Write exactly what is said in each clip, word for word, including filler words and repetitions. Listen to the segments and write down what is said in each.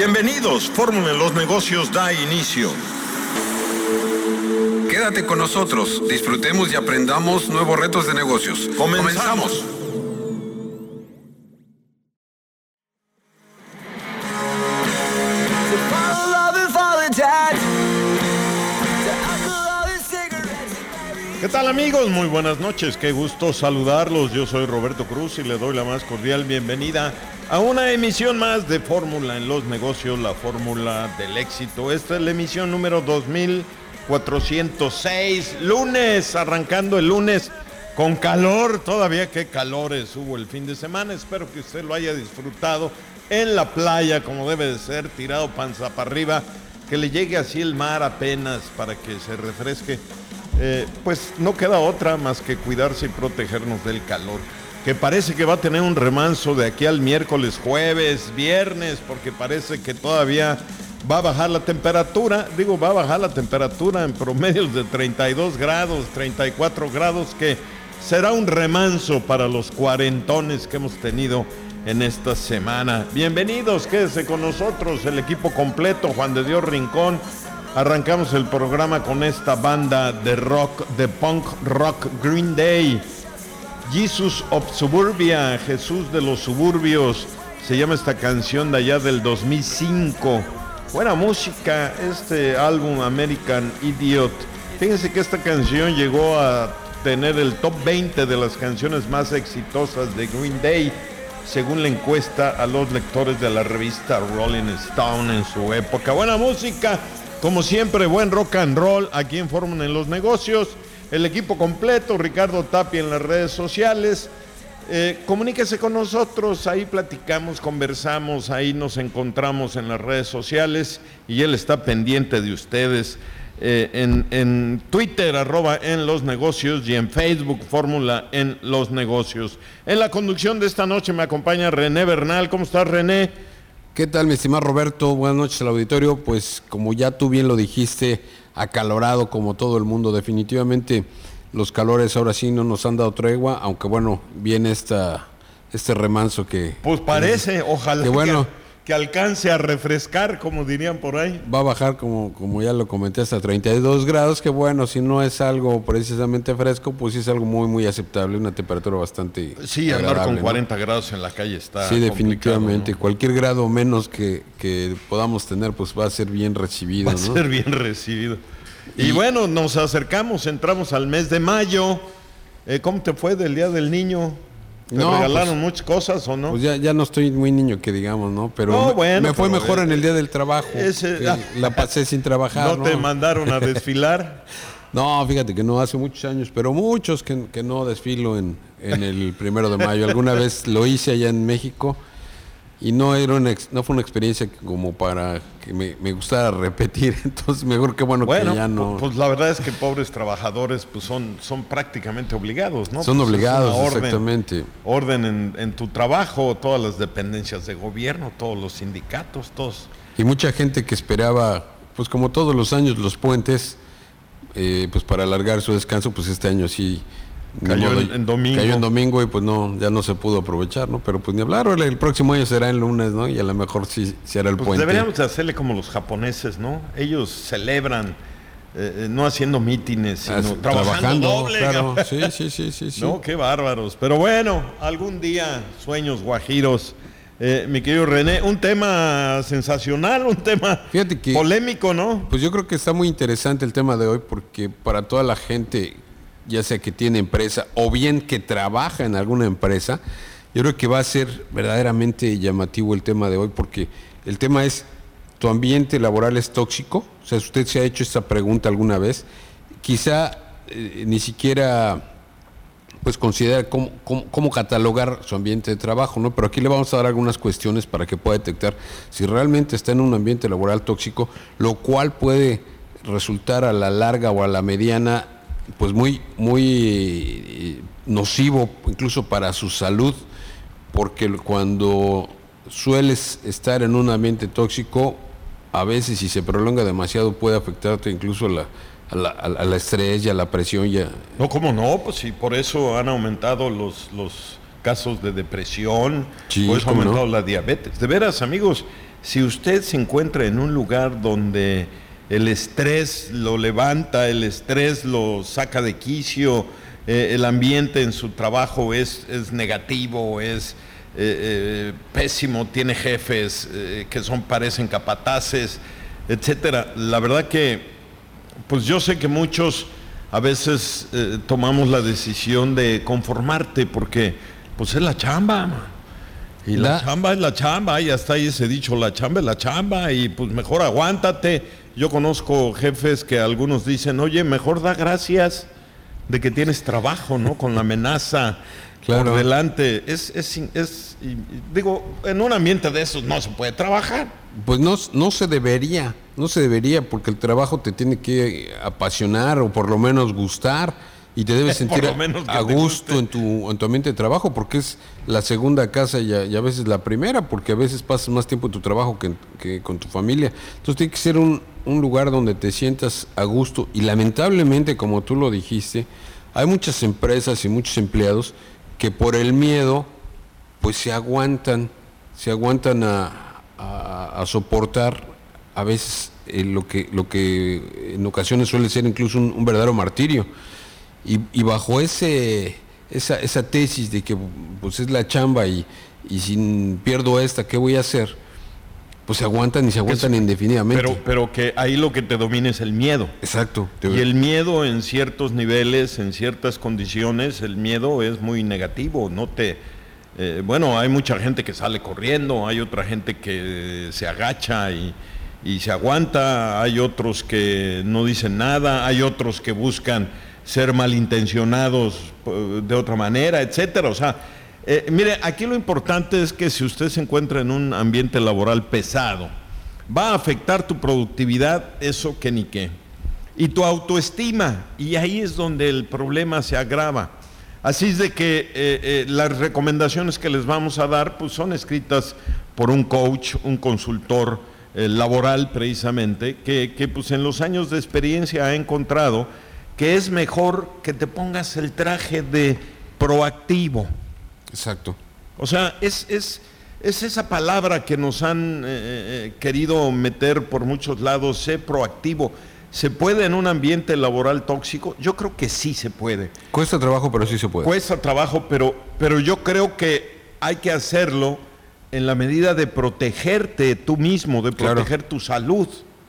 Bienvenidos, Fórmula en los Negocios da inicio. Quédate con nosotros, disfrutemos y aprendamos nuevos retos de negocios. Comenzamos. ¿Qué tal, amigos? Muy buenas noches, qué gusto saludarlos. Yo soy Roberto Cruz y le doy la más cordial bienvenida a una emisión más de Fórmula en los Negocios, la fórmula del éxito. Esta es la emisión número dos mil cuatrocientos seis, lunes, arrancando el lunes con calor, todavía qué calores hubo el fin de semana. Espero que usted lo haya disfrutado en la playa como debe de ser, tirado panza para arriba, que le llegue así el mar apenas para que se refresque. Eh, pues no queda otra más que cuidarse y protegernos del calor, que parece que va a tener un remanso de aquí al miércoles, jueves, viernes, porque parece que todavía va a bajar la temperatura. Digo, va a bajar la temperatura en promedios de treinta y dos grados, treinta y cuatro grados, que será un remanso para los cuarentones que hemos tenido en esta semana. Bienvenidos, quédese con nosotros, el equipo completo, Juan de Dios Rincón. Arrancamos el programa con esta banda de rock, de punk rock, Green Day. Jesus of Suburbia, Jesús de los Suburbios, se llama esta canción de allá del dos mil cinco. Buena música, este álbum American Idiot. Fíjense que esta canción llegó a tener el top veinte de las canciones más exitosas de Green Day, según la encuesta a los lectores de la revista Rolling Stone en su época. Buena música. Como siempre, buen rock and roll aquí en Fórmula en los Negocios. El equipo completo, Ricardo Tapia en las redes sociales. Eh, comuníquese con nosotros, ahí platicamos, conversamos, ahí nos encontramos en las redes sociales y él está pendiente de ustedes. Eh, en, en Twitter, arroba en los negocios, y en Facebook, Fórmula en los Negocios. En la conducción de esta noche me acompaña René Bernal. ¿Cómo estás, René? ¿Qué tal, mi estimado Roberto? Buenas noches al auditorio. Pues como ya tú bien lo dijiste, acalorado como todo el mundo. Definitivamente los calores ahora sí no nos han dado tregua, aunque bueno, viene esta, este remanso que... Pues parece, que, ojalá que, bueno, que, que alcance a refrescar, como dirían por ahí. Va a bajar, como, como ya lo comenté, hasta treinta y dos grados, que bueno, si no es algo precisamente fresco, pues sí es algo muy, muy aceptable, una temperatura bastante Sí, andar con cuarenta, ¿no?, grados en la calle está Sí, definitivamente, ¿no? Cualquier grado menos que, que podamos tener, pues va a ser bien recibido, Va ¿no? a ser bien recibido. Y, y bueno, nos acercamos, entramos al mes de mayo. Eh, ¿Cómo te fue del Día del Niño? ¿Te no, regalaron pues, muchas cosas o no? Pues ya, ya no estoy muy niño, que digamos, ¿no? Pero no, me, bueno, me fue pero mejor eh, en el día del trabajo. Ese, ah, la pasé sin trabajar. ¿No, ¿no? te mandaron a desfilar? No, fíjate que no, hace muchos años, pero muchos que, que no desfilo en, en el primero de mayo. Alguna vez lo hice allá en México y no era una, no fue una experiencia como para que me, me gustara repetir. Entonces mejor que bueno, bueno que ya no. Pues la verdad es que pobres trabajadores pues son, son prácticamente obligados, ¿no? Son pues obligados, orden, exactamente. Orden en, en tu trabajo, todas las dependencias de gobierno, todos los sindicatos, todos. Y mucha gente que esperaba, pues como todos los años, los puentes, eh, pues para alargar su descanso, pues este año sí. Cayó modo, en, en domingo. Cayó en domingo y pues no, ya no se pudo aprovechar, ¿no? Pero pues ni hablar, el próximo año será el lunes, ¿no? Y a lo mejor sí será el pues puente. Deberíamos hacerle como los japoneses, ¿no? Ellos celebran, eh, no haciendo mítines, sino As, trabajando, trabajando doble. Claro. Sí, sí, sí, sí, sí. No, qué bárbaros. Pero bueno, algún día, sueños guajiros. Eh, mi querido René, un tema sensacional, un tema Fíjate que, polémico, ¿no? Pues yo creo que está muy interesante el tema de hoy, porque para toda la gente, ya sea que tiene empresa o bien que trabaja en alguna empresa, yo creo que va a ser verdaderamente llamativo el tema de hoy, porque el tema es, ¿tu ambiente laboral es tóxico? O sea, usted se ha hecho esta pregunta alguna vez, quizá eh, ni siquiera pues considera cómo, cómo, cómo catalogar su ambiente de trabajo, ¿no? Pero aquí le vamos a dar algunas cuestiones para que pueda detectar si realmente está en un ambiente laboral tóxico, lo cual puede resultar a la larga o a la mediana pues muy, muy nocivo incluso para su salud, porque cuando sueles estar en un ambiente tóxico, a veces si se prolonga demasiado puede afectarte incluso a la, a la, a la estrés y a la presión. Ya. No, ¿cómo no? Pues sí, por eso han aumentado los, los casos de depresión, sí, por eso ha aumentado no. la diabetes. De veras, amigos, si usted se encuentra en un lugar donde el estrés lo levanta, el estrés lo saca de quicio, eh, el ambiente en su trabajo es, es negativo, es eh, eh, pésimo, tiene jefes eh, que son, parecen capataces, etcétera. La verdad que, pues yo sé que muchos a veces eh, tomamos la decisión de conformarte porque, pues es la chamba, man. Y la, la chamba es la chamba, y hasta ahí ese dicho, la chamba es la chamba, y pues mejor aguántate. Yo conozco jefes que algunos dicen, oye, mejor da gracias de que tienes trabajo, ¿no? Con la amenaza claro. por delante. Es, es, es, digo, en un ambiente de esos no se puede trabajar. Pues no, no se debería, no se debería, porque el trabajo te tiene que apasionar o por lo menos gustar. Y te debes sentir a gusto en tu, en tu ambiente de trabajo, porque es la segunda casa y a, y a veces la primera, porque a veces pasas más tiempo en tu trabajo que, que con tu familia. Entonces tiene que ser un, un lugar donde te sientas a gusto. Y lamentablemente, como tú lo dijiste, hay muchas empresas y muchos empleados que por el miedo, pues se aguantan, se aguantan a, a, a soportar a veces eh, lo que, lo que en ocasiones suele ser incluso un, un verdadero martirio. Y, y bajo ese esa, esa tesis de que pues es la chamba y, y si pierdo esta, ¿qué voy a hacer? Pues se aguantan y se aguantan es, indefinidamente. Pero, pero que ahí lo que te domina es el miedo. Exacto. Y el miedo en ciertos niveles, en ciertas condiciones, el miedo es muy negativo. No te, eh, bueno, hay mucha gente que sale corriendo, hay otra gente que se agacha y, y se aguanta, hay otros que no dicen nada, hay otros que buscan ser malintencionados de otra manera, etcétera. O sea, eh, mire, aquí lo importante es que si usted se encuentra en un ambiente laboral pesado, va a afectar tu productividad, eso que ni qué, y tu autoestima, y ahí es donde el problema se agrava. Así es de que eh, eh, las recomendaciones que les vamos a dar, pues son escritas por un coach, un consultor eh, laboral precisamente, que, que pues en los años de experiencia ha encontrado que es mejor que te pongas el traje de proactivo. Exacto. O sea, es, es, es esa palabra que nos han eh, querido meter por muchos lados, sé proactivo. ¿Se puede en un ambiente laboral tóxico? Yo creo que sí se puede. Cuesta trabajo, pero sí se puede. Cuesta trabajo, pero, pero yo creo que hay que hacerlo en la medida de protegerte tú mismo, de proteger claro. tu salud.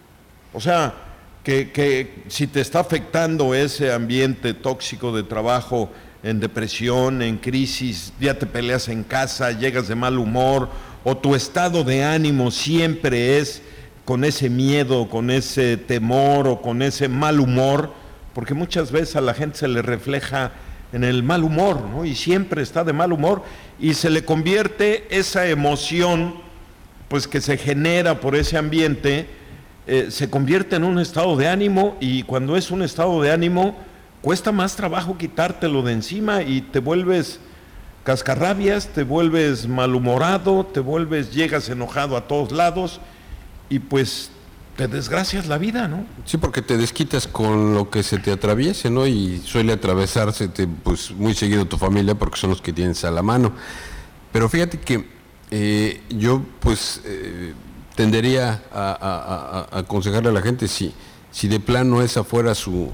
O sea, Que, que si te está afectando ese ambiente tóxico de trabajo, en depresión, en crisis, ya te peleas en casa, llegas de mal humor, o tu estado de ánimo siempre es con ese miedo, con ese temor o con ese mal humor, porque muchas veces a la gente se le refleja en el mal humor, ¿no? Y siempre está de mal humor y se le convierte esa emoción, pues que se genera por ese ambiente, Eh, se convierte en un estado de ánimo, y cuando es un estado de ánimo cuesta más trabajo quitártelo de encima y te vuelves cascarrabias, te vuelves malhumorado, te vuelves, llegas enojado a todos lados y pues te desgracias la vida, ¿no? Sí, porque te desquitas con lo que se te atraviese, ¿no? Y suele atravesarse pues muy seguido tu familia porque son los que tienes a la mano. Pero fíjate que eh, yo pues eh, tendería a, a, a, a aconsejarle a la gente, si, si de plano esa fuera su,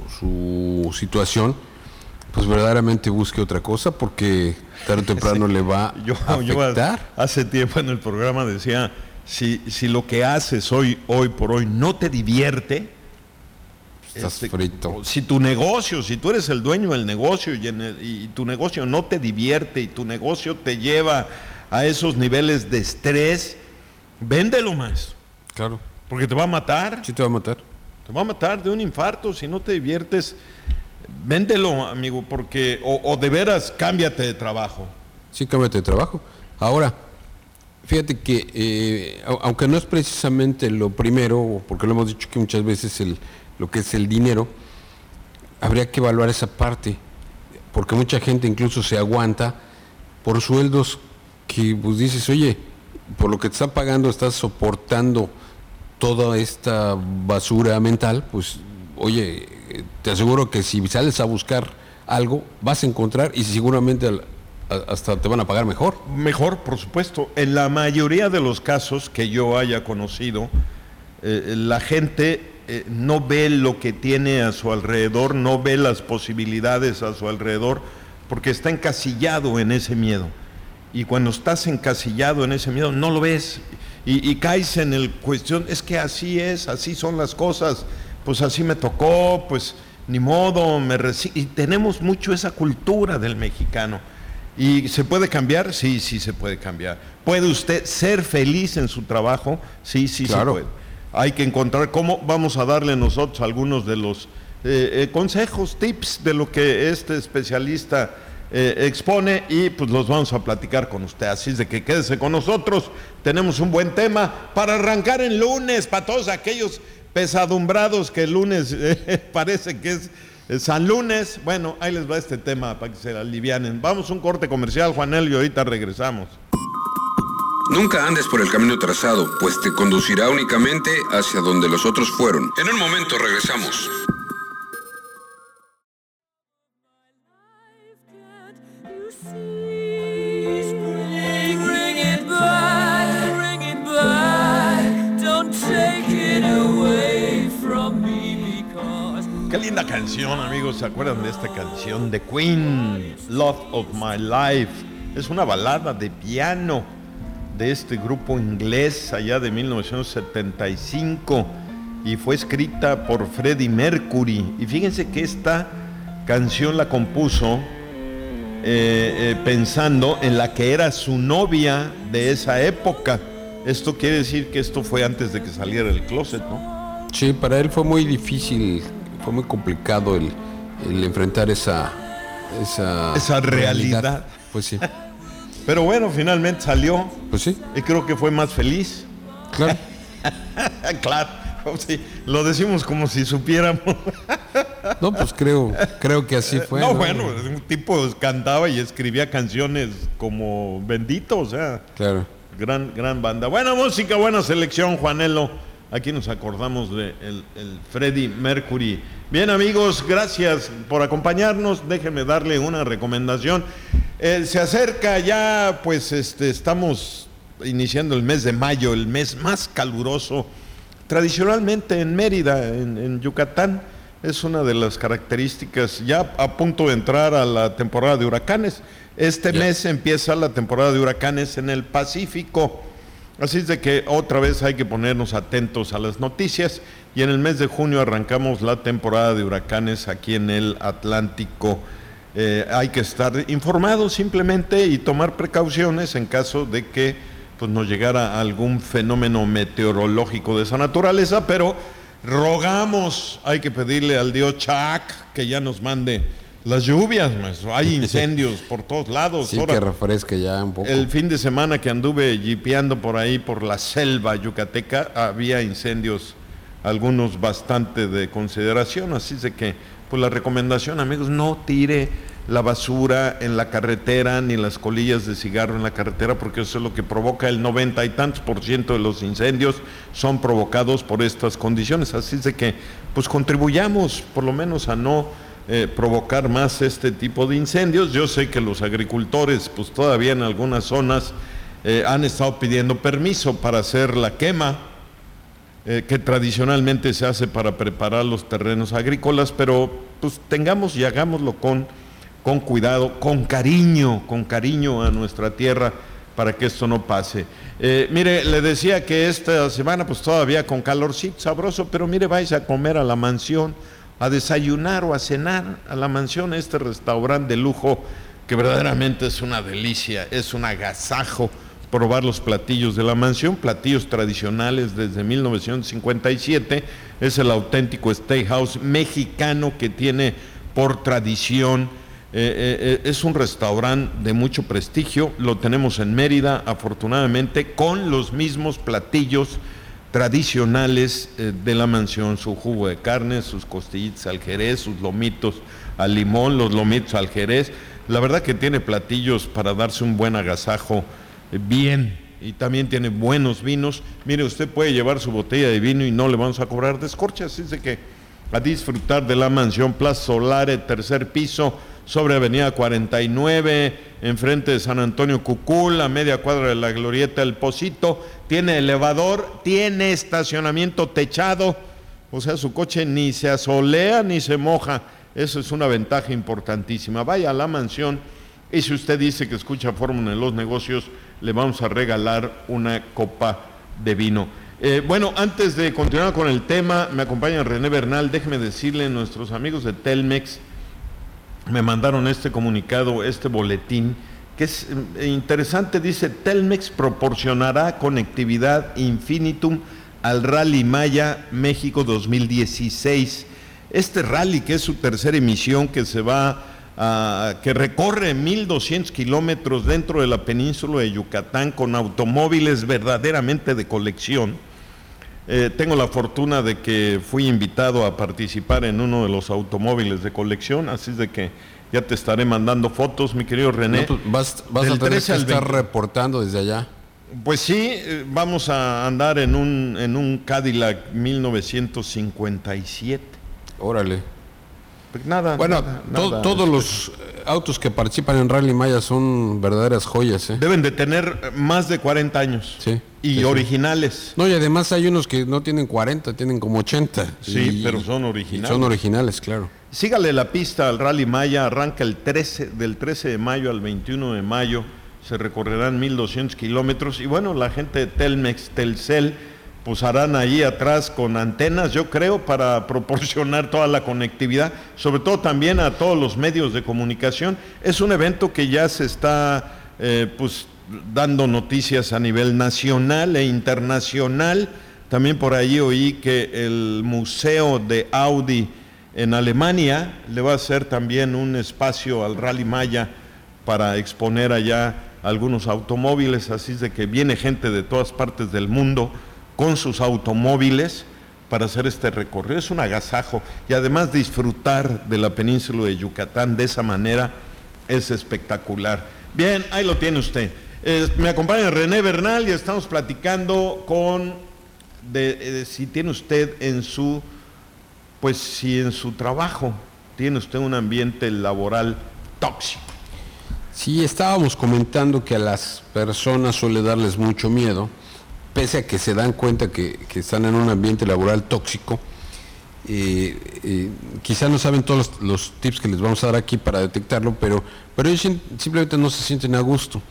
su situación, pues verdaderamente busque otra cosa, porque tarde o temprano sí, le va yo, a afectar. Yo hace tiempo en el programa decía, si, si lo que haces hoy, hoy por hoy no te divierte, estás este, frito. Si tu negocio, si tú eres el dueño del negocio y, en el, y tu negocio no te divierte y tu negocio te lleva a esos niveles de estrés, véndelo más. Claro. Porque te va a matar. Sí, te va a matar. Te va a matar de un infarto si no te diviertes. Véndelo, amigo, porque o, o de veras cámbiate de trabajo. Sí, cámbiate de trabajo. Ahora, fíjate que eh, aunque no es precisamente lo primero, porque lo hemos dicho que muchas veces el, lo que es el dinero, habría que evaluar esa parte, porque mucha gente incluso se aguanta por sueldos que pues dices, oye, por lo que te está pagando estás soportando toda esta basura mental, pues oye, te aseguro que si sales a buscar algo vas a encontrar, y seguramente hasta te van a pagar mejor. Mejor, por supuesto. En la mayoría de los casos que yo haya conocido, eh, la gente eh, no ve lo que tiene a su alrededor, no ve las posibilidades a su alrededor, porque está encasillado en ese miedo. Y cuando estás encasillado en ese miedo, no lo ves. Y, y caes en el cuestión, es que así es, así son las cosas, pues así me tocó, pues ni modo, me resi-. Y tenemos mucho esa cultura del mexicano. ¿Y se puede cambiar? Sí, sí se puede cambiar. ¿Puede usted ser feliz en su trabajo? Sí, sí, claro. se puede. Hay que encontrar cómo. Vamos a darle nosotros algunos de los eh, eh, consejos, tips de lo que este especialista Eh, expone, y pues los vamos a platicar con usted, así es de que quédese con nosotros. Tenemos un buen tema para arrancar en lunes, para todos aquellos pesadumbrados que el lunes eh, parece que es eh, San Lunes. Bueno, ahí les va este tema para que se alivianen. Vamos a un corte comercial, Juanel, y ahorita regresamos. Nunca andes por el camino trazado, pues te conducirá únicamente hacia donde los otros fueron. En un momento regresamos. Qué linda canción, amigos. ¿Se acuerdan de esta canción de Queen, Love of My Life? Es una balada de piano de este grupo inglés allá de mil novecientos setenta y cinco, y fue escrita por Freddie Mercury. Y fíjense que esta canción la compuso eh, eh, pensando en la que era su novia de esa época. Esto quiere decir que esto fue antes de que saliera del closet, ¿no? Sí, para él fue muy difícil, fue muy complicado el, el enfrentar esa esa, esa realidad. realidad. Pues sí. Pero bueno, finalmente salió. Pues sí. Y creo que fue más feliz. Claro. Claro. Sí, lo decimos como si supiéramos. No, pues creo, creo que así fue. No, ¿no? bueno, un tipo cantaba y escribía canciones como Bendito, o sea. Claro. Gran, gran banda. Buena música, buena selección, Juanelo. Aquí nos acordamos de el, el Freddie Mercury. Bien, amigos, gracias por acompañarnos. Déjenme darle una recomendación. Eh, se acerca ya, pues este, estamos iniciando el mes de mayo, el mes más caluroso. Tradicionalmente en Mérida, en, en Yucatán, es una de las características, ya a punto de entrar a la temporada de huracanes. Este yeah. mes empieza la temporada de huracanes en el Pacífico. Así es de que otra vez hay que ponernos atentos a las noticias, y en el mes de junio arrancamos la temporada de huracanes aquí en el Atlántico. Eh, hay que estar informados simplemente y tomar precauciones en caso de que pues, nos llegara algún fenómeno meteorológico de esa naturaleza, pero rogamos, hay que pedirle al dios Chac que ya nos mande las lluvias, maestro. Hay incendios por todos lados. Sí, ahora, que refresque ya un poco. El fin de semana que anduve jipeando por ahí, por la selva yucateca, había incendios, algunos bastante de consideración, así de que, pues la recomendación, amigos, no tire la basura en la carretera, ni las colillas de cigarro en la carretera, porque eso es lo que provoca el noventa y tantos por ciento de los incendios, son provocados por estas condiciones, así de que, pues contribuyamos por lo menos a no Eh, provocar más este tipo de incendios. Yo sé que los agricultores pues todavía en algunas zonas eh, han estado pidiendo permiso para hacer la quema eh, que tradicionalmente se hace para preparar los terrenos agrícolas, pero pues tengamos y hagámoslo con, con cuidado, con cariño, con cariño a nuestra tierra, para que esto no pase. Eh, mire, le decía que esta semana pues todavía con calorcito sabroso, pero mire, vais a comer a la mansión, a desayunar o a cenar a la mansión, este restaurante de lujo que verdaderamente es una delicia, es un agasajo probar los platillos de la mansión, platillos tradicionales desde mil novecientos cincuenta y siete, es el auténtico steakhouse mexicano que tiene por tradición, eh, eh, es un restaurante de mucho prestigio, lo tenemos en Mérida, afortunadamente, con los mismos platillos tradicionales eh, de la mansión, su jugo de carne, sus costillitas al jerez, sus lomitos al limón, los lomitos al jerez. La verdad que tiene platillos para darse un buen agasajo eh, bien, y también tiene buenos vinos. Mire, usted puede llevar su botella de vino y no le vamos a cobrar descorche, así es de que a disfrutar de la mansión Plaza Solare, tercer piso, sobre Avenida cuarenta y nueve, enfrente de San Antonio Cucul, a media cuadra de la Glorieta del Pocito. Tiene elevador, tiene estacionamiento techado, o sea, su coche ni se asolea ni se moja. Eso es una ventaja importantísima. Vaya a la mansión y si usted dice que escucha Fórmula en los Negocios, le vamos a regalar una copa de vino. Eh, bueno, antes de continuar con el tema, me acompaña René Bernal. Déjeme decirle, nuestros amigos de Telmex me mandaron este comunicado, este boletín, que es eh, interesante. Dice: Telmex proporcionará conectividad infinitum al Rally Maya México dos mil dieciséis. Este rally, que es su tercera emisión, que se va a, que recorre mil doscientos kilómetros dentro de la península de Yucatán con automóviles verdaderamente de colección. Eh, tengo la fortuna de que fui invitado a participar en uno de los automóviles de colección, así es de que ya te estaré mandando fotos, mi querido René. No, vas vas a tener que estar reportando desde allá. Pues sí, eh, vamos a andar en un, en un Cadillac mil novecientos cincuenta y siete. Órale. Pues nada, bueno, nada, to- nada, todos los autos que participan en Rally Maya son verdaderas joyas, ¿eh? Deben de tener más de cuarenta años. Sí. Y sí, originales. Sí. No, y además hay unos que no tienen cuarenta, tienen como ochenta. Sí, y, pero son originales. Son originales, claro. Sígale la pista al Rally Maya, arranca el trece, del trece de mayo al veintiuno de mayo, se recorrerán mil doscientos kilómetros, y bueno, la gente de Telmex, Telcel, pues harán ahí atrás con antenas, yo creo, para proporcionar toda la conectividad, sobre todo también a todos los medios de comunicación. Es un evento que ya se está eh, pues dando noticias a nivel nacional e internacional. También por ahí oí que el Museo de Audi en Alemania le va a hacer también un espacio al Rally Maya para exponer allá algunos automóviles, así es de que viene gente de todas partes del mundo con sus automóviles para hacer este recorrido. Es un agasajo, y además disfrutar de la península de Yucatán de esa manera es espectacular. Bien, ahí lo tiene usted. Eh, me acompaña René Bernal y estamos platicando con de, de, si tiene usted en su, pues si en su trabajo tiene usted un ambiente laboral tóxico. Sí, estábamos comentando que a las personas suele darles mucho miedo, pese a que se dan cuenta que, que están en un ambiente laboral tóxico. Eh, eh, quizá no saben todos los, los tips que les vamos a dar aquí para detectarlo, pero, pero ellos simplemente no se sienten a gusto.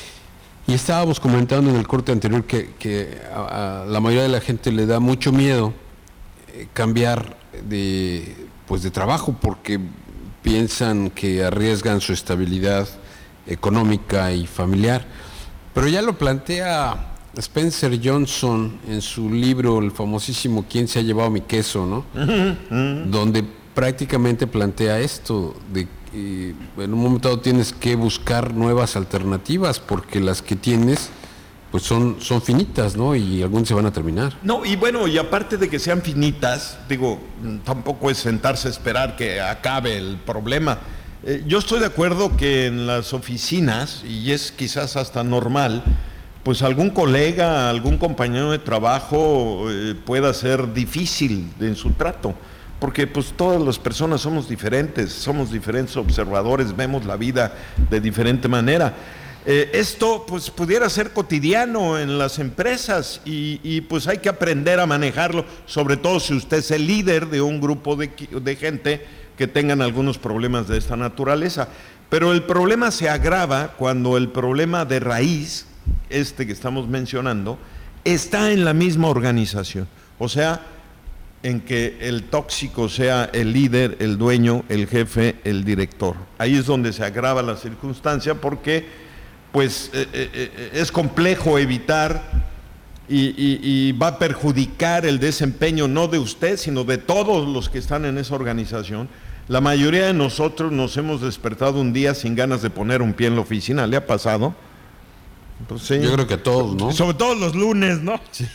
Y estábamos comentando en el corte anterior que, que a, a la mayoría de la gente le da mucho miedo eh, cambiar de, pues de trabajo, porque piensan que arriesgan su estabilidad económica y familiar. Pero ya lo plantea Spencer Johnson en su libro, el famosísimo ¿Quién se ha llevado mi queso?, ¿no? Uh-huh. Donde prácticamente plantea esto, de que en un momento dado tienes que buscar nuevas alternativas, porque las que tienes pues son, son finitas, ¿no? Y algunas se van a terminar. No, y bueno, y aparte de que sean finitas, digo, tampoco es sentarse a esperar que acabe el problema. Eh, yo estoy de acuerdo que en las oficinas, y es quizás hasta normal, pues algún colega, algún compañero de trabajo eh, pueda ser difícil en su trato, porque pues todas las personas somos diferentes, somos diferentes observadores, vemos la vida de diferente manera. Eh, esto pues pudiera ser cotidiano en las empresas y, y pues hay que aprender a manejarlo, sobre todo si usted es el líder de un grupo de, de gente que tengan algunos problemas de esta naturaleza. Pero el problema se agrava cuando el problema de raíz, este que estamos mencionando, está en la misma organización, o sea, en que el tóxico sea el líder, el dueño, el jefe, el director. Ahí es donde se agrava la circunstancia, porque pues eh, eh, es complejo evitar y, y, y va a perjudicar el desempeño no de usted, sino de todos los que están en esa organización. La mayoría de nosotros nos hemos despertado un día sin ganas de poner un pie en la oficina. ¿Le ha pasado? Pues sí. Yo creo que a todos, ¿no? Sobre todo los lunes, ¿no? Sí.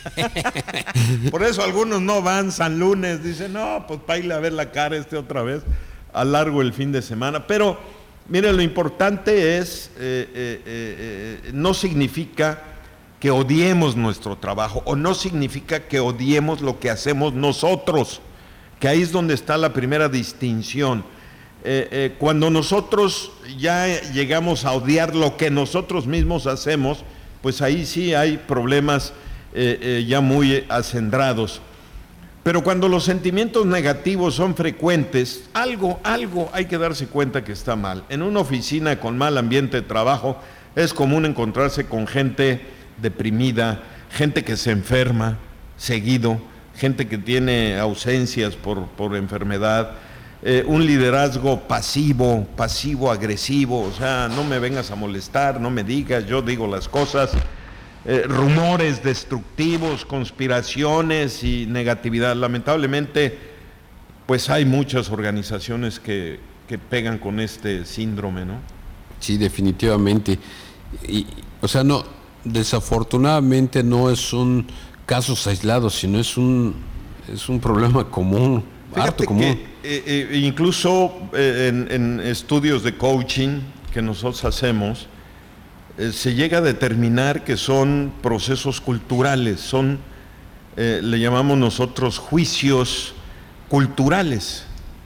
Por eso algunos no van San Lunes, dicen, no, pues para irle a ver la cara este otra vez, alargo el fin de semana. Pero, mire, lo importante es, eh, eh, eh, no significa que odiemos nuestro trabajo, o no significa que odiemos lo que hacemos nosotros, que ahí es donde está la primera distinción. Eh, eh, cuando nosotros ya llegamos a odiar lo que nosotros mismos hacemos, pues ahí sí hay problemas eh, eh, ya muy acendrados. Pero cuando los sentimientos negativos son frecuentes, algo, algo hay que darse cuenta que está mal. En una oficina con mal ambiente de trabajo es común encontrarse con gente deprimida, gente que se enferma seguido, gente que tiene ausencias por, por enfermedad, eh, un liderazgo pasivo, pasivo-agresivo, o sea, no me vengas a molestar, no me digas, yo digo las cosas, eh, rumores destructivos, conspiraciones y negatividad. Lamentablemente, pues hay muchas organizaciones que, que pegan con este síndrome, ¿no? Sí, definitivamente. Y, o sea, no, desafortunadamente no es un casos aislados, sino es un es un problema común, Fíjate harto común. Que, eh, eh, incluso eh, en, en estudios de coaching que nosotros hacemos, eh, se llega a determinar que son procesos culturales, son, eh, le llamamos nosotros juicios culturales,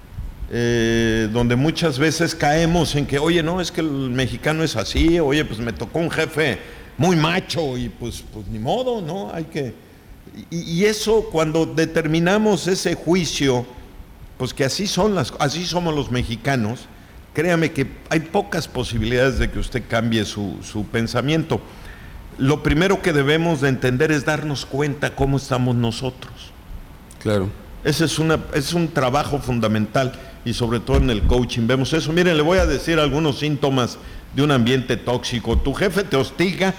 eh, donde muchas veces caemos en que, oye, no, es que el mexicano es así, oye, pues me tocó un jefe muy macho y pues, pues ni modo, ¿no? Hay que... Y, y eso, cuando determinamos ese juicio, pues que así son las, así somos los mexicanos, créame que hay pocas posibilidades de que usted cambie su, su pensamiento. Lo primero que debemos de entender es darnos cuenta cómo estamos nosotros. Claro. Ese es, una, es un trabajo fundamental y sobre todo en el coaching vemos eso. Miren, le voy a decir algunos síntomas de un ambiente tóxico. Tu jefe te hostiga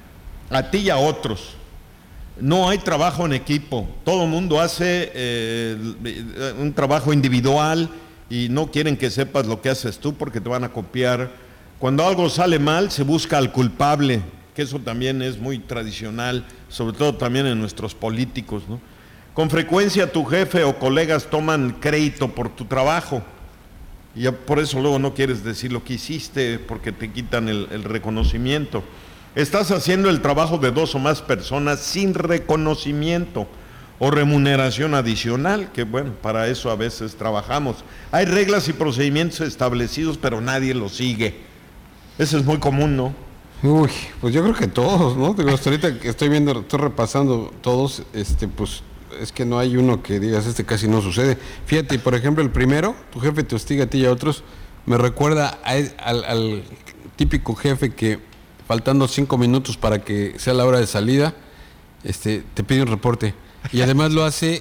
a ti y a otros. No hay trabajo en equipo, todo el mundo hace eh, un trabajo individual y no quieren que sepas lo que haces tú porque te van a copiar. Cuando algo sale mal, se busca al culpable, que eso también es muy tradicional, sobre todo también en nuestros políticos, ¿no? Con frecuencia tu jefe o colegas toman crédito por tu trabajo y ya por eso luego no quieres decir lo que hiciste porque te quitan el, el reconocimiento. Estás haciendo el trabajo de dos o más personas sin reconocimiento o remuneración adicional, que bueno, para eso a veces trabajamos. Hay reglas y procedimientos establecidos, pero nadie los sigue. Eso es muy común, ¿no? Uy, pues yo creo que todos, ¿no? Digo, hasta ahorita que estoy viendo, estoy repasando todos, este, pues es que no hay uno que digas, este casi no sucede. Fíjate, por ejemplo, el primero, tu jefe te hostiga a ti y a otros, me recuerda a, al, al típico jefe que faltando cinco minutos para que sea la hora de salida, este, te pide un reporte. Y además lo hace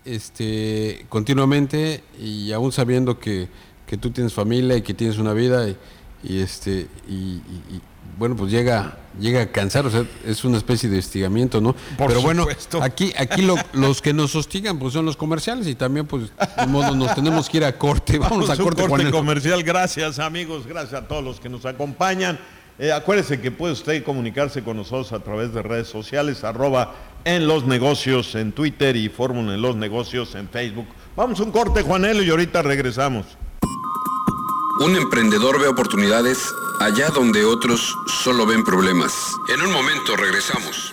este, continuamente y aún sabiendo que, que tú tienes familia y que tienes una vida y, y este y, y, y bueno, pues llega llega a cansar, o sea, es una especie de hostigamiento, ¿no? Por Pero bueno, supuesto. aquí aquí lo, los que nos hostigan pues son los comerciales y también pues de modo nos tenemos que ir a corte. Vamos, Vamos a corte, un corte Juanel. comercial. Gracias, amigos, gracias a todos los que nos acompañan. Eh, acuérdese que puede usted comunicarse con nosotros a través de redes sociales, arroba en los negocios en Twitter y Fórmula en los negocios en Facebook. Vamos a un corte, Juanelo, y ahorita regresamos. Un emprendedor ve oportunidades allá donde otros solo ven problemas. En un momento regresamos.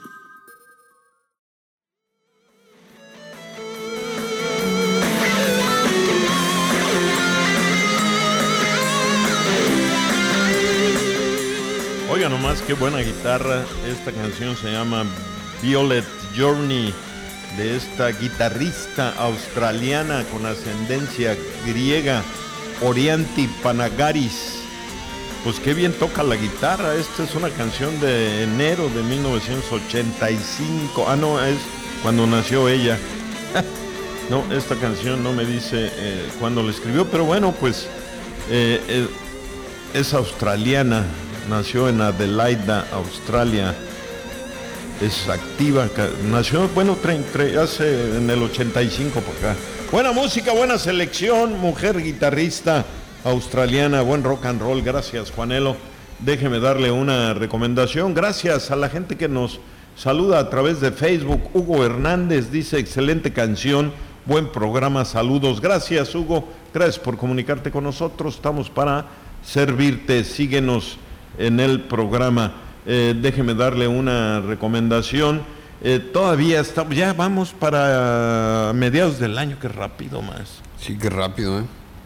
Oiga nomás qué buena guitarra. Esta canción se llama Violet Journey, de esta guitarrista australiana con ascendencia griega, Orianti Panagaris. Pues qué bien toca la guitarra. Esta es una canción de enero de mil novecientos ochenta y cinco. Ah, no, es cuando nació ella. No, esta canción no me dice eh, cuándo la escribió, pero bueno, pues eh, eh, es australiana. Nació en Adelaida, Australia. Es activa. Nació, bueno, tre, tre, hace en el ochenta y cinco por acá. Buena música, buena selección. Mujer guitarrista australiana, buen rock and roll. Gracias, Juanelo. Déjeme darle una recomendación. Gracias a la gente que nos saluda a través de Facebook. Hugo Hernández dice, excelente canción, buen programa, saludos. Gracias, Hugo. Gracias por comunicarte con nosotros. Estamos para servirte. Síguenos en el programa. Eh, déjeme darle una recomendación. Eh, todavía estamos, ya vamos para mediados del año, qué rápido más. Sí, qué rápido, ¿eh?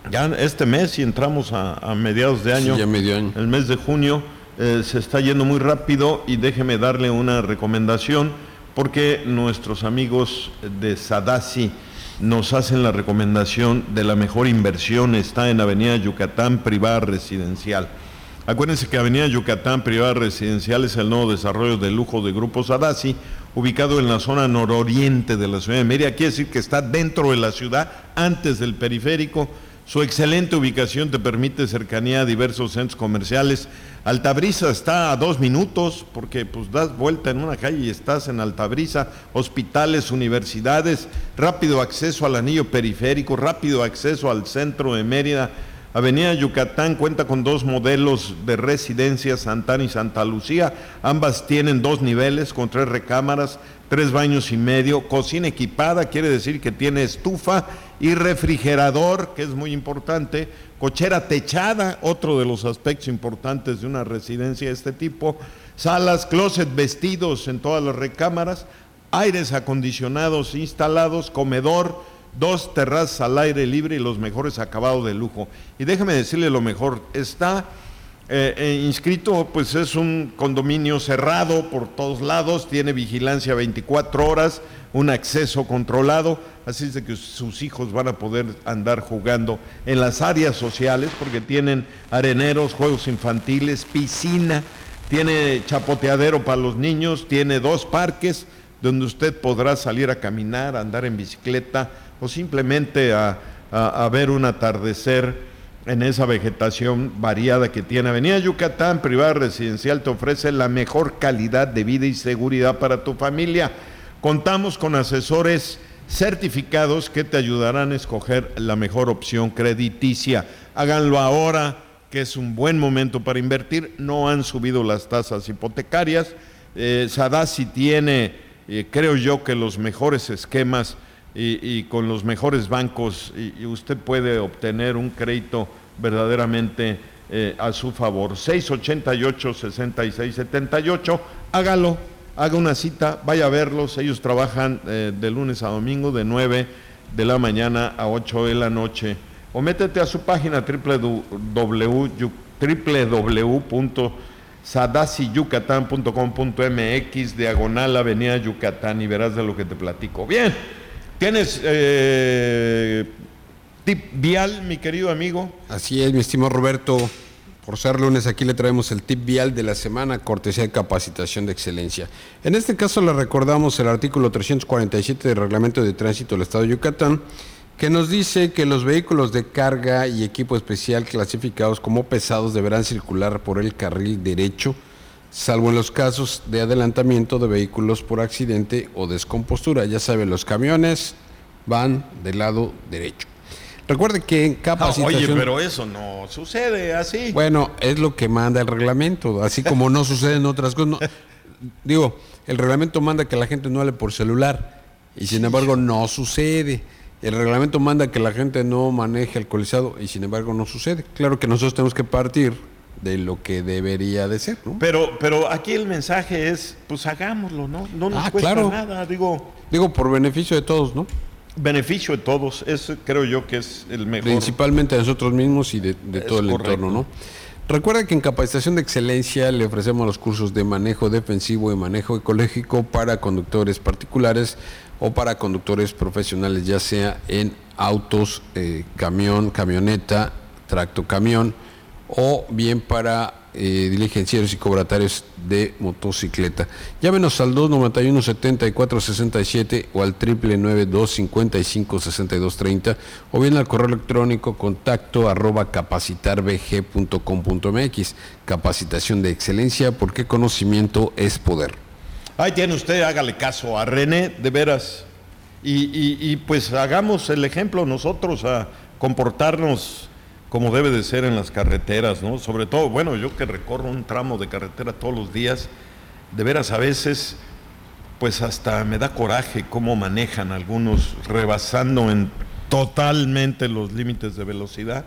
ya este mes y entramos a, a mediados de año, sí, ya medio año. El mes de junio eh, se está yendo muy rápido y déjeme darle una recomendación porque nuestros amigos de Sadasi nos hacen la recomendación de la mejor inversión. Está en Avenida Yucatán Privada Residencial. Acuérdense que Avenida Yucatán Privada Residencial es el nuevo desarrollo de lujo de Grupo Sadasi, ubicado en la zona nororiente de la ciudad de Mérida. Quiere decir que está dentro de la ciudad, antes del periférico. Su excelente ubicación te permite cercanía a diversos centros comerciales. Altabrisa está a dos minutos, porque pues das vuelta en una calle y estás en Altabrisa. Hospitales, universidades, rápido acceso al anillo periférico, rápido acceso al centro de Mérida. Avenida Yucatán cuenta con dos modelos de residencias, Santana y Santa Lucía. Ambas tienen dos niveles con tres recámaras, tres baños y medio, cocina equipada, quiere decir que tiene estufa y refrigerador, que es muy importante, cochera techada, otro de los aspectos importantes de una residencia de este tipo, salas, closet, vestidos en todas las recámaras, aires acondicionados instalados, comedor, dos terrazas al aire libre y los mejores acabados de lujo. Y déjeme decirle lo mejor, está eh, eh, inscrito, pues es un condominio cerrado por todos lados, tiene vigilancia veinticuatro horas, un acceso controlado, así es de que sus hijos van a poder andar jugando en las áreas sociales, porque tienen areneros, juegos infantiles, piscina, tiene chapoteadero para los niños, tiene dos parques donde usted podrá salir a caminar, a andar en bicicleta, o simplemente a, a, a ver un atardecer en esa vegetación variada que tiene. Avenida Yucatán Privada Residencial te ofrece la mejor calidad de vida y seguridad para tu familia. Contamos con asesores certificados que te ayudarán a escoger la mejor opción crediticia. Háganlo ahora, que es un buen momento para invertir. No han subido las tasas hipotecarias. Eh, Sadasi tiene, eh, creo yo, que los mejores esquemas Y, y con los mejores bancos, y, y usted puede obtener un crédito verdaderamente eh, a su favor. seis ochenta y ocho, sesenta y seis setenta y ocho, hágalo, haga una cita, vaya a verlos. Ellos trabajan eh, de lunes a domingo de nueve de la mañana a ocho de la noche. O métete a su página doble u doble u doble u punto sadasi yucatán punto com punto m x, diagonal Avenida Yucatán, y verás de lo que te platico. Bien. ¿Tienes eh, tip vial, mi querido amigo? Así es, mi estimado Roberto. Por ser lunes, aquí le traemos el tip vial de la semana, cortesía de Capacitación de Excelencia. En este caso le recordamos el artículo trescientos cuarenta y siete del Reglamento de Tránsito del Estado de Yucatán, que nos dice que los vehículos de carga y equipo especial clasificados como pesados deberán circular por el carril derecho, salvo en los casos de adelantamiento de vehículos por accidente o descompostura. Ya saben, los camiones van del lado derecho. Recuerde que en capacitación... Ah, oye, pero eso no sucede así. Bueno, es lo que manda el reglamento, así como no suceden otras cosas. No, digo, el reglamento manda que la gente no hable por celular, y sin embargo no sucede. El reglamento manda que la gente no maneje alcoholizado, y sin embargo no sucede. Claro que nosotros tenemos que partir de lo que debería de ser, ¿no? Pero, pero aquí el mensaje es, pues hagámoslo, ¿no? No nos ah, cuesta claro. nada, digo. Digo, por beneficio de todos, ¿no? Beneficio de todos, eso creo yo que es el mejor. Principalmente de nosotros mismos y de, de todo el correcto. Entorno, ¿no? Recuerda que en Capacitación de Excelencia le ofrecemos los cursos de manejo defensivo y manejo ecológico para conductores particulares o para conductores profesionales, ya sea en autos, eh, camión, camioneta, tractocamión, o bien para eh, diligencieros y cobratarios de motocicleta. Llámenos al dos noventa y uno, setenta y cuatro sesenta y siete o al triple nueve dos cincuenta y cinco sesenta y dos treinta, o bien al correo electrónico contacto arroba capacitarbg punto com punto m x. Capacitación de Excelencia, porque conocimiento es poder. Ahí tiene usted, hágale caso a René, de veras, y, y, y pues hagamos el ejemplo nosotros a comportarnos como debe de ser en las carreteras, ¿no? Sobre todo, bueno, yo que recorro un tramo de carretera todos los días, de veras a veces, pues hasta me da coraje cómo manejan algunos, rebasando en totalmente los límites de velocidad,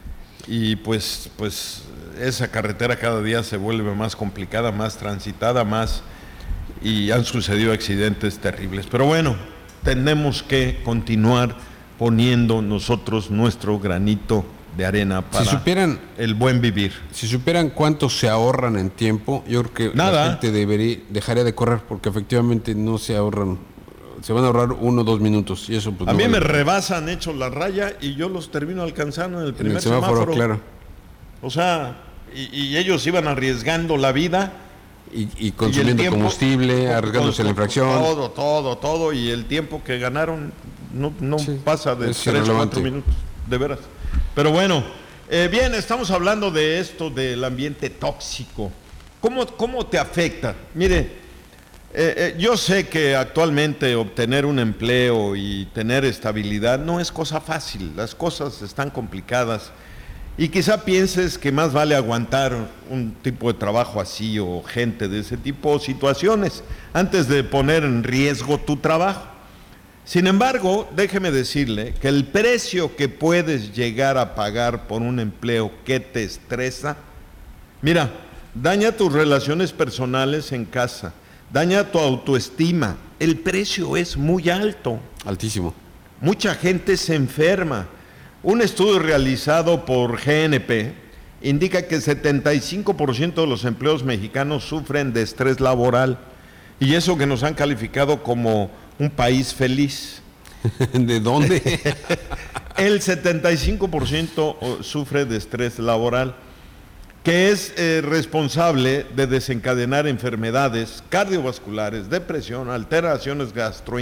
y pues, pues esa carretera cada día se vuelve más complicada, más transitada, más, y han sucedido accidentes terribles. Pero bueno, tenemos que continuar poniendo nosotros nuestro granito de arena para si supieran, el buen vivir. Si supieran cuánto se ahorran en tiempo, yo creo que Nada. la gente debería, dejaría de correr, porque efectivamente no se ahorran, se van a ahorrar uno o dos minutos. Y eso, pues, a no mí vale. me rebasan hecho la raya y yo los termino alcanzando en el primer en el semáforo, semáforo. claro. O sea, y, y ellos iban arriesgando la vida. Y, y Y consumiendo el tiempo, combustible, con- arriesgándose con- la infracción. Todo, todo, todo. Y el tiempo que ganaron no, no Sí, pasa de es tres o irrelevante. cuatro minutos, de veras. Pero bueno, eh, bien, estamos hablando de esto, del ambiente tóxico. ¿Cómo, cómo te afecta? Mire, eh, eh, yo sé que actualmente obtener un empleo y tener estabilidad no es cosa fácil. Las cosas están complicadas. Y quizá pienses que más vale aguantar un tipo de trabajo así o gente de ese tipo, situaciones, antes de poner en riesgo tu trabajo. Sin embargo, déjeme decirle que el precio que puedes llegar a pagar por un empleo que te estresa, mira, daña tus relaciones personales en casa, daña tu autoestima. El precio es muy alto. Altísimo. Mucha gente se enferma. Un estudio realizado por G N P indica que setenta y cinco por ciento de los empleos mexicanos sufren de estrés laboral, y eso que nos han calificado como un país feliz. ¿De dónde? El setenta y cinco por ciento sufre de estrés laboral, que es eh, responsable de desencadenar enfermedades cardiovasculares, depresión, alteraciones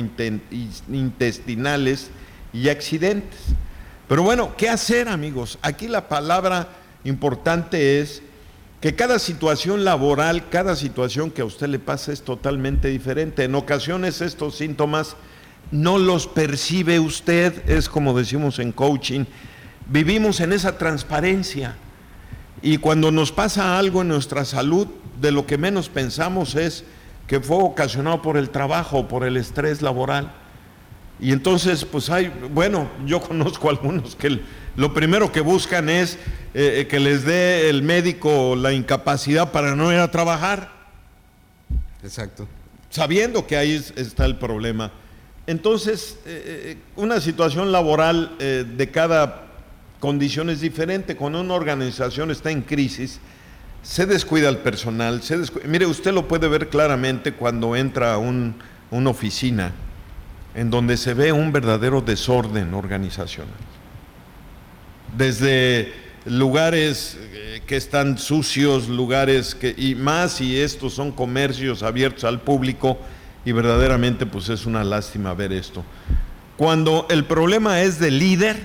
gastrointestinales y accidentes. Pero bueno, ¿qué hacer, amigos? Aquí la palabra importante es que cada situación laboral, cada situación que a usted le pasa es totalmente diferente. En ocasiones estos síntomas no los percibe usted, es como decimos en coaching, vivimos en esa transparencia. Y cuando nos pasa algo en nuestra salud, de lo que menos pensamos es que fue ocasionado por el trabajo, por el estrés laboral. Y entonces, pues hay, bueno, yo conozco algunos que el, lo primero que buscan es eh, que les dé el médico la incapacidad para no ir a trabajar. Exacto. Sabiendo que ahí es, está el problema. Entonces, eh, una situación laboral eh, de cada condición es diferente. Cuando una organización está en crisis, se descuida el personal. Se descuida. Mire, usted lo puede ver claramente cuando entra a un, una oficina en donde se ve un verdadero desorden organizacional. Desde lugares eh, que están sucios, lugares que, y más si estos son comercios abiertos al público, y verdaderamente pues es una lástima ver esto. Cuando el problema es del líder,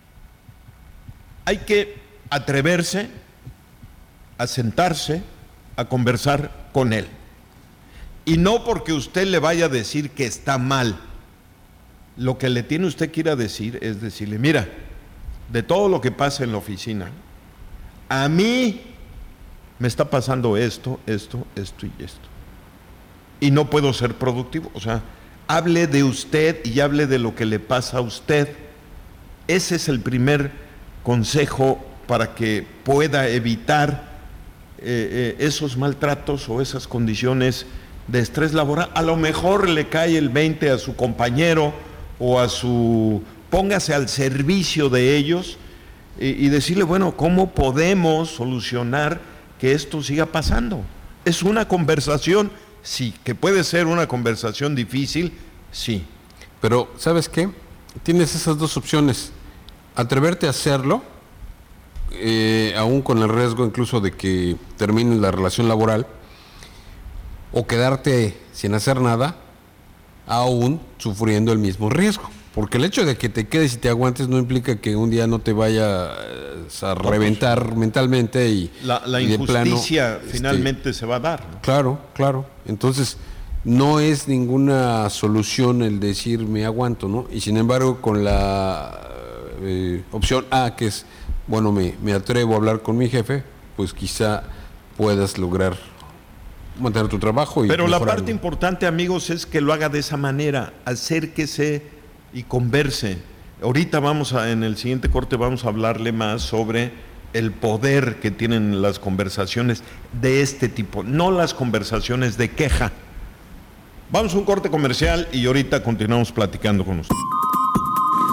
hay que atreverse a sentarse, a conversar con él. Y no porque usted le vaya a decir que está mal. Lo que le tiene usted que ir a decir es decirle, mira, de todo lo que pasa en la oficina, a mí me está pasando esto, esto, esto y esto. Y no puedo ser productivo. O sea, hable de usted y hable de lo que le pasa a usted. Ese es el primer consejo para que pueda evitar eh, eh, esos maltratos o esas condiciones de estrés laboral. A lo mejor le cae el veinte a su compañero o a su, póngase al servicio de ellos y, y decirle, bueno, ¿cómo podemos solucionar que esto siga pasando? Es una conversación, sí, que puede ser una conversación difícil, sí. Pero, ¿sabes qué? Tienes esas dos opciones. Atreverte a hacerlo, eh, aún con el riesgo incluso de que termine la relación laboral, o quedarte sin hacer nada, aún sufriendo el mismo riesgo. Porque el hecho de que te quedes y te aguantes no implica que un día no te vaya a reventar mentalmente y la, la y de injusticia plano, finalmente este, se va a dar, ¿no? Claro, claro. Entonces, no es ninguna solución el decir me aguanto, ¿no? Y sin embargo, con la eh, opción A, que es, bueno, me, me atrevo a hablar con mi jefe, pues quizá puedas lograr mantener tu trabajo. Y Pero la mejorarlo. parte importante, amigos, es que lo haga de esa manera, acérquese y converse. Ahorita vamos a, en el siguiente corte vamos a hablarle más sobre el poder que tienen las conversaciones de este tipo, no las conversaciones de queja. Vamos a un corte comercial y ahorita continuamos platicando con usted.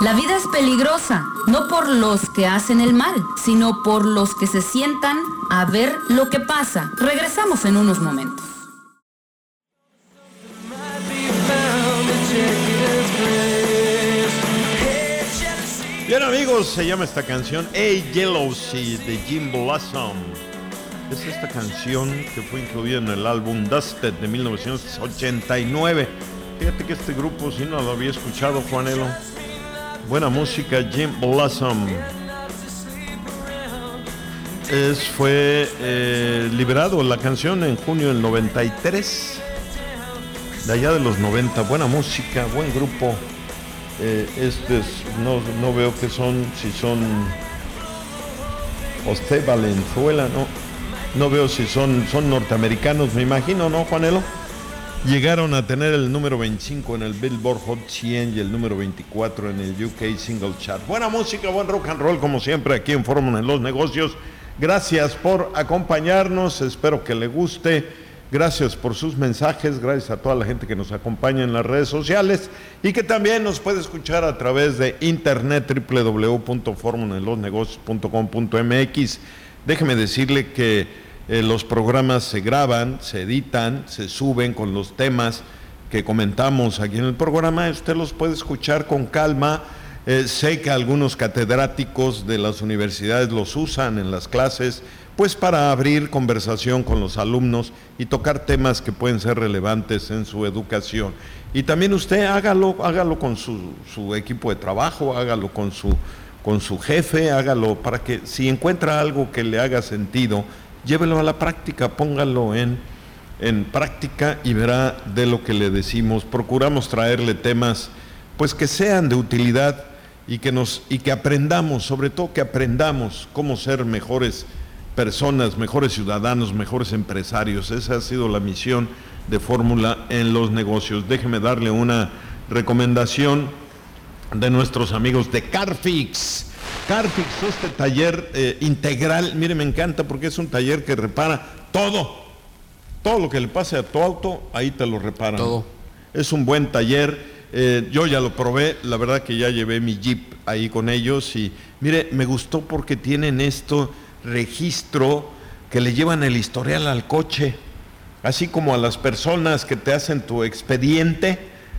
La vida es peligrosa, no por los que hacen el mal, sino por los que se sientan a ver lo que pasa. Regresamos en unos momentos. Bien, amigos, se llama esta canción Hey Jealousy de Jim Blossom. Es esta canción que fue incluida en el álbum Dusted de mil novecientos ochenta y nueve. Fíjate que este grupo, si no lo había escuchado, Juanelo. Buena música, Jim Blossom. Es, fue eh, liberado la canción en junio del noventa y tres. De allá de los noventa. Buena música, buen grupo. Eh, este es, no, no veo que son, si son José Valenzuela, no, no veo si son, son norteamericanos, me imagino, ¿no, Juanelo? Llegaron a tener el número veinticinco en el Billboard Hot cien y el número veinticuatro en el U K Single Chart. Buena música, buen rock and roll, como siempre, aquí en Fórmula en los Negocios. Gracias por acompañarnos, espero que le guste. Gracias por sus mensajes, gracias a toda la gente que nos acompaña en las redes sociales y que también nos puede escuchar a través de internet, doble u doble u doble u punto fórmula en los negocios punto com punto m x. Déjeme decirle que eh, los programas se graban, se editan, se suben con los temas que comentamos aquí en el programa. Usted los puede escuchar con calma. Eh, sé que algunos catedráticos de las universidades los usan en las clases, pues para abrir conversación con los alumnos y tocar temas que pueden ser relevantes en su educación. Y también usted hágalo, hágalo con su, su equipo de trabajo, hágalo con su, con su jefe, hágalo para que si encuentra algo que le haga sentido, llévelo a la práctica, póngalo en, en práctica y verá de lo que le decimos. Procuramos traerle temas pues que sean de utilidad y que, nos, y que aprendamos, sobre todo que aprendamos cómo ser mejores personas, mejores ciudadanos, mejores empresarios. Esa ha sido la misión de Fórmula en los Negocios. Déjeme darle una recomendación de nuestros amigos de Carfix. Carfix, este taller eh, integral, mire, me encanta porque es un taller que repara todo, todo lo que le pase a tu auto, ahí te lo reparan. Todo. Es un buen taller. Eh, yo ya lo probé, la verdad que ya llevé mi Jeep ahí con ellos y mire, me gustó porque tienen esto registro que le llevan el historial al coche, así como a las personas que te hacen tu expediente,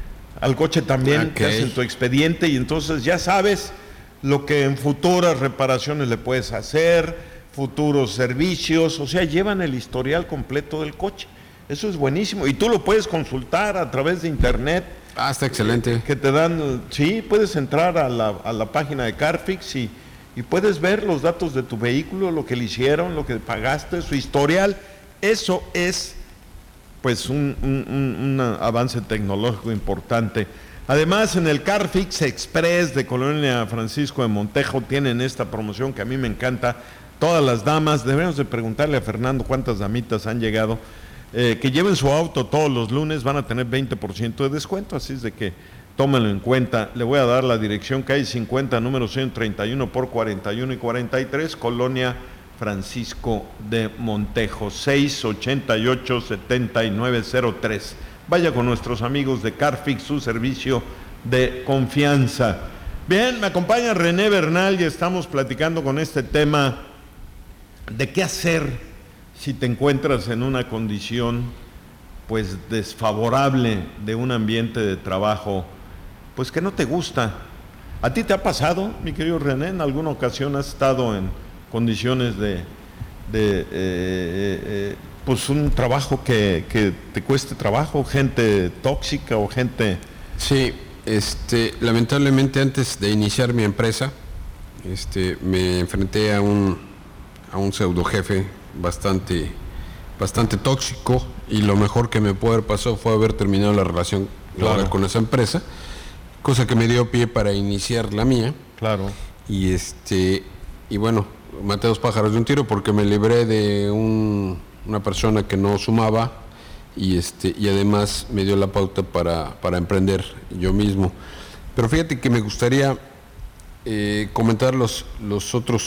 al coche también okay. Te hacen tu expediente y entonces ya sabes lo que en futuras reparaciones le puedes hacer, futuros servicios, o sea, llevan el historial completo del coche. Eso es buenísimo y tú lo puedes consultar a través de internet. Ah, está excelente. Que te dan, sí, puedes entrar a la, a la página de Carfix y, y puedes ver los datos de tu vehículo, lo que le hicieron, lo que pagaste, su historial. Eso es, pues, un, un, un, un avance tecnológico importante. Además, en el Carfix Express de Colonia Francisco de Montejo tienen esta promoción que a mí me encanta. Todas las damas, deberíamos de preguntarle a Fernando cuántas damitas han llegado. Eh, que lleven su auto todos los lunes, van a tener veinte por ciento de descuento, así es de que tómenlo en cuenta. Le voy a dar la dirección, calle cincuenta, número ciento treinta y uno por cuarenta y uno y cuarenta y tres, Colonia Francisco de Montejo, seis ochenta y ocho, setenta y nueve cero tres. Vaya con nuestros amigos de Carfix, su servicio de confianza. Bien, me acompaña René Bernal y estamos platicando con este tema de qué hacer si te encuentras en una condición pues desfavorable de un ambiente de trabajo pues que no te gusta. ¿A ti te ha pasado, mi querido René, en alguna ocasión has estado en condiciones de, de eh, eh, pues un trabajo que, que te cueste trabajo, gente tóxica o gente? Sí, este, lamentablemente antes de iniciar mi empresa, este, me enfrenté a un, a un pseudo jefe bastante, bastante tóxico y lo mejor que me pudo haber pasado fue haber terminado la relación claro. con esa empresa, cosa que me dio pie para iniciar la mía. Claro. Y este, y bueno, maté dos pájaros de un tiro porque me libré de un, una persona que no sumaba y este, y además me dio la pauta para, para emprender yo mismo. Pero fíjate que me gustaría eh, comentar los, los otros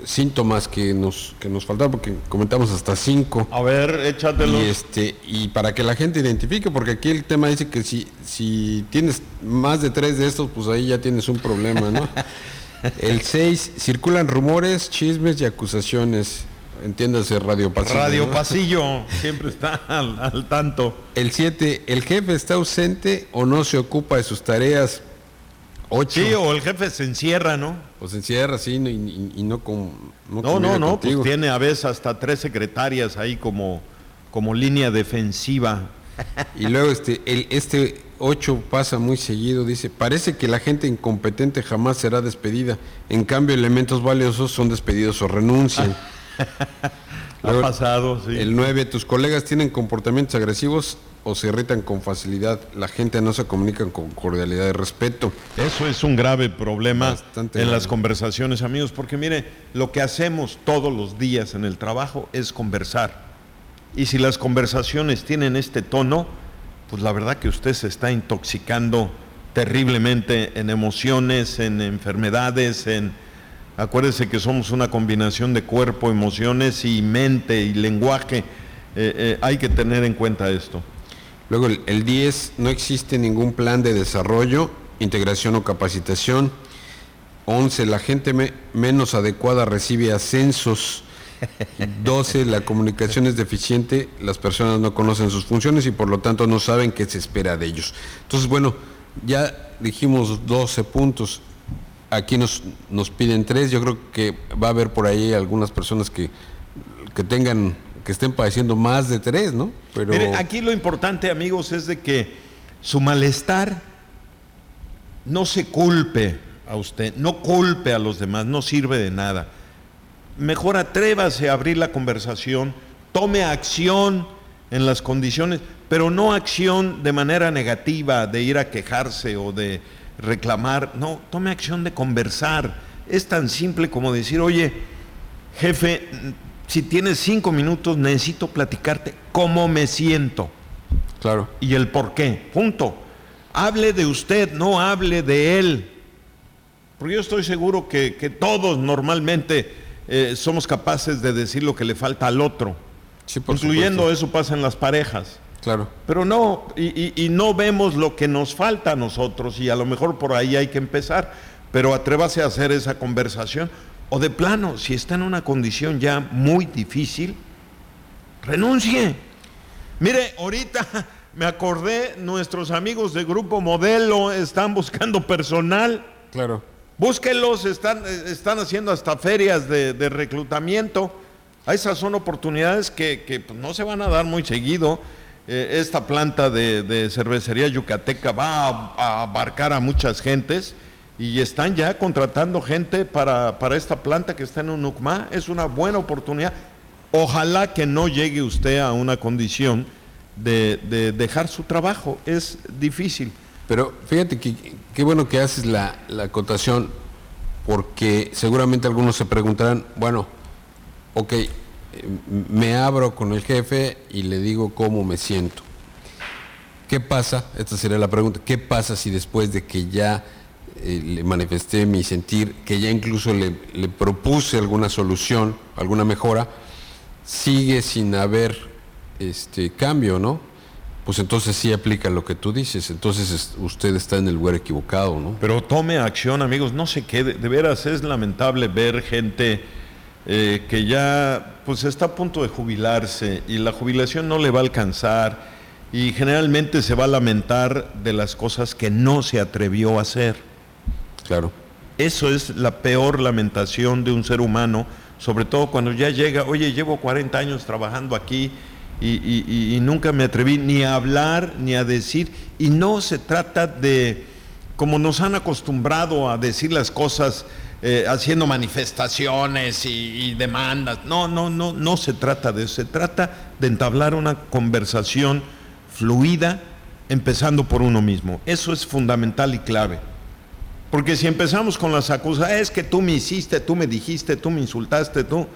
síntomas que nos que nos faltaban, porque comentamos hasta cinco. A ver, échatelos. Y este y para que la gente identifique, porque aquí el tema dice que si si tienes más de tres de estos, pues ahí ya tienes un problema, ¿no? El seis, circulan rumores, chismes y acusaciones. Entiéndase, Radio Pasillo. Radio ¿no? Pasillo, siempre está al, al tanto. El siete, el jefe está ausente o no se ocupa de sus tareas. Ocho. Sí, o el jefe se encierra, ¿no? Pues se encierra, sí, y, y, y no con No, no, no, no pues tiene a veces hasta tres secretarias ahí como, como línea defensiva. Y luego este, el, este ocho pasa muy seguido, dice, parece que la gente incompetente jamás será despedida, en cambio elementos valiosos son despedidos o renuncian. Luego, ha pasado, sí. El nueve, tus colegas tienen comportamientos agresivos o se irritan con facilidad, la gente no se comunica con cordialidad y respeto. Eso es un grave problema Bastante en grave. Las conversaciones, amigos, porque mire, lo que hacemos todos los días en el trabajo es conversar. Y si las conversaciones tienen este tono, pues la verdad que usted se está intoxicando terriblemente en emociones, en enfermedades, en... Acuérdese que somos una combinación de cuerpo, emociones y mente y lenguaje. Eh, eh, hay que tener en cuenta esto. Luego el, el diez, no existe ningún plan de desarrollo, integración o capacitación. once, la gente me, menos adecuada recibe ascensos. doce, la comunicación es deficiente, las personas no conocen sus funciones y por lo tanto no saben qué se espera de ellos. Entonces, bueno, ya dijimos doce puntos. Aquí nos, nos piden tres, yo creo que va a haber por ahí algunas personas que, que tengan, que estén padeciendo más de tres, ¿no? Pero... Mire, aquí lo importante, amigos, es de que su malestar no se culpe a usted, no culpe a los demás, no sirve de nada. Mejor atrévase a abrir la conversación, tome acción en las condiciones, pero no acción de manera negativa, de ir a quejarse o de reclamar, no, tome acción de conversar. Es tan simple como decir, oye, jefe, si tienes cinco minutos, necesito platicarte cómo me siento. Claro. Y el por qué, punto. Hable de usted, no hable de él. Porque yo estoy seguro que, que todos normalmente eh, somos capaces de decir lo que le falta al otro. Sí, por incluyendo supuesto. eso pasa en las parejas. Claro. Pero no, y, y, y no vemos lo que nos falta a nosotros, y a lo mejor por ahí hay que empezar, pero atrévase a hacer esa conversación, o de plano, si está en una condición ya muy difícil, renuncie. Mire, ahorita me acordé, nuestros amigos de Grupo Modelo están buscando personal. Claro. Búsquenlos, están, están haciendo hasta ferias de, de reclutamiento. Esas son oportunidades que, que pues, no se van a dar muy seguido. Eh, esta planta de, de cervecería yucateca va a, a abarcar a muchas gentes y están ya contratando gente para, para esta planta que está en Unucmá. Es una buena oportunidad. Ojalá que no llegue usted a una condición de, de dejar su trabajo. Es difícil. Pero fíjate que qué bueno que haces la, la acotación, porque seguramente algunos se preguntarán, bueno, ok, me abro con el jefe y le digo cómo me siento. ¿Qué pasa? Esta sería la pregunta. ¿Qué pasa si después de que ya eh, le manifesté mi sentir, que ya incluso le, le propuse alguna solución, alguna mejora, sigue sin haber este cambio, ¿no? Pues entonces sí aplica lo que tú dices. Entonces es, usted está en el lugar equivocado, ¿no? Pero tome acción, amigos. No se quede. De veras es lamentable ver gente Eh, que ya pues está a punto de jubilarse y la jubilación no le va a alcanzar y generalmente se va a lamentar de las cosas que no se atrevió a hacer. Claro. Eso es la peor lamentación de un ser humano, sobre todo cuando ya llega, oye, llevo cuarenta años trabajando aquí y, y, y nunca me atreví ni a hablar ni a decir, y no se trata de, como nos han acostumbrado a decir las cosas, Eh, haciendo manifestaciones y, y demandas. No, no, no, no se trata de eso. Se trata de entablar una conversación fluida, empezando por uno mismo. Eso es fundamental y clave. Porque si empezamos con las acusaciones, es que tú me hiciste, tú me dijiste, tú me insultaste, tú,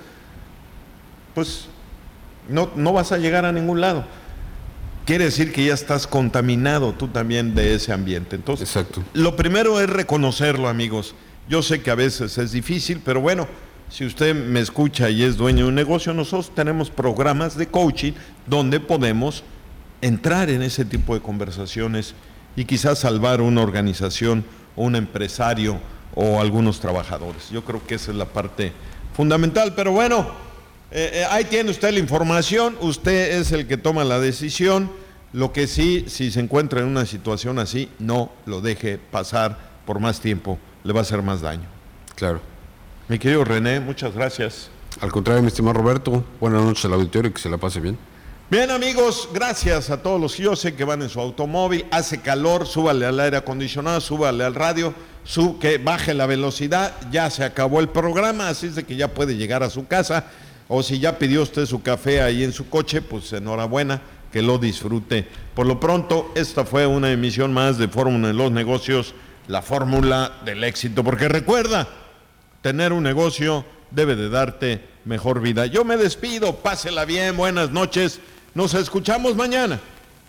pues no, no vas a llegar a ningún lado. Quiere decir que ya estás contaminado tú también de ese ambiente. Entonces, exacto. Lo primero es reconocerlo, amigos. Yo sé que a veces es difícil, pero bueno, Si usted me escucha y es dueño de un negocio, nosotros tenemos programas de coaching donde podemos entrar en ese tipo de conversaciones y quizás salvar una organización o un empresario o algunos trabajadores. Yo creo que esa es la parte fundamental, pero bueno, eh, eh, ahí tiene usted la información, usted es el que toma la decisión. Lo que sí, si se encuentra en una situación así, no lo deje pasar por más tiempo, le va a hacer más daño. Claro. Mi querido René, muchas gracias. Al contrario, mi estimado Roberto, buenas noches al auditorio y que se la pase bien. Bien, amigos, gracias a todos los que yo sé que van en su automóvil, hace calor, súbale al aire acondicionado, súbale al radio, sub, que baje la velocidad, ya se acabó el programa, así es de que ya puede llegar a su casa, o si ya pidió usted su café ahí en su coche, pues enhorabuena, que lo disfrute. Por lo pronto, esta fue una emisión más de Fórmula en los Negocios, la fórmula del éxito, porque recuerda, tener un negocio debe de darte mejor vida. Yo me despido, pásela bien, buenas noches. Nos escuchamos mañana.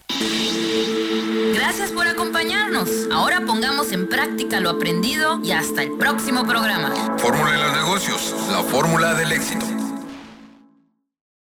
Gracias por acompañarnos. Ahora pongamos en práctica lo aprendido y hasta el próximo programa. Fórmula de los negocios, la fórmula del éxito.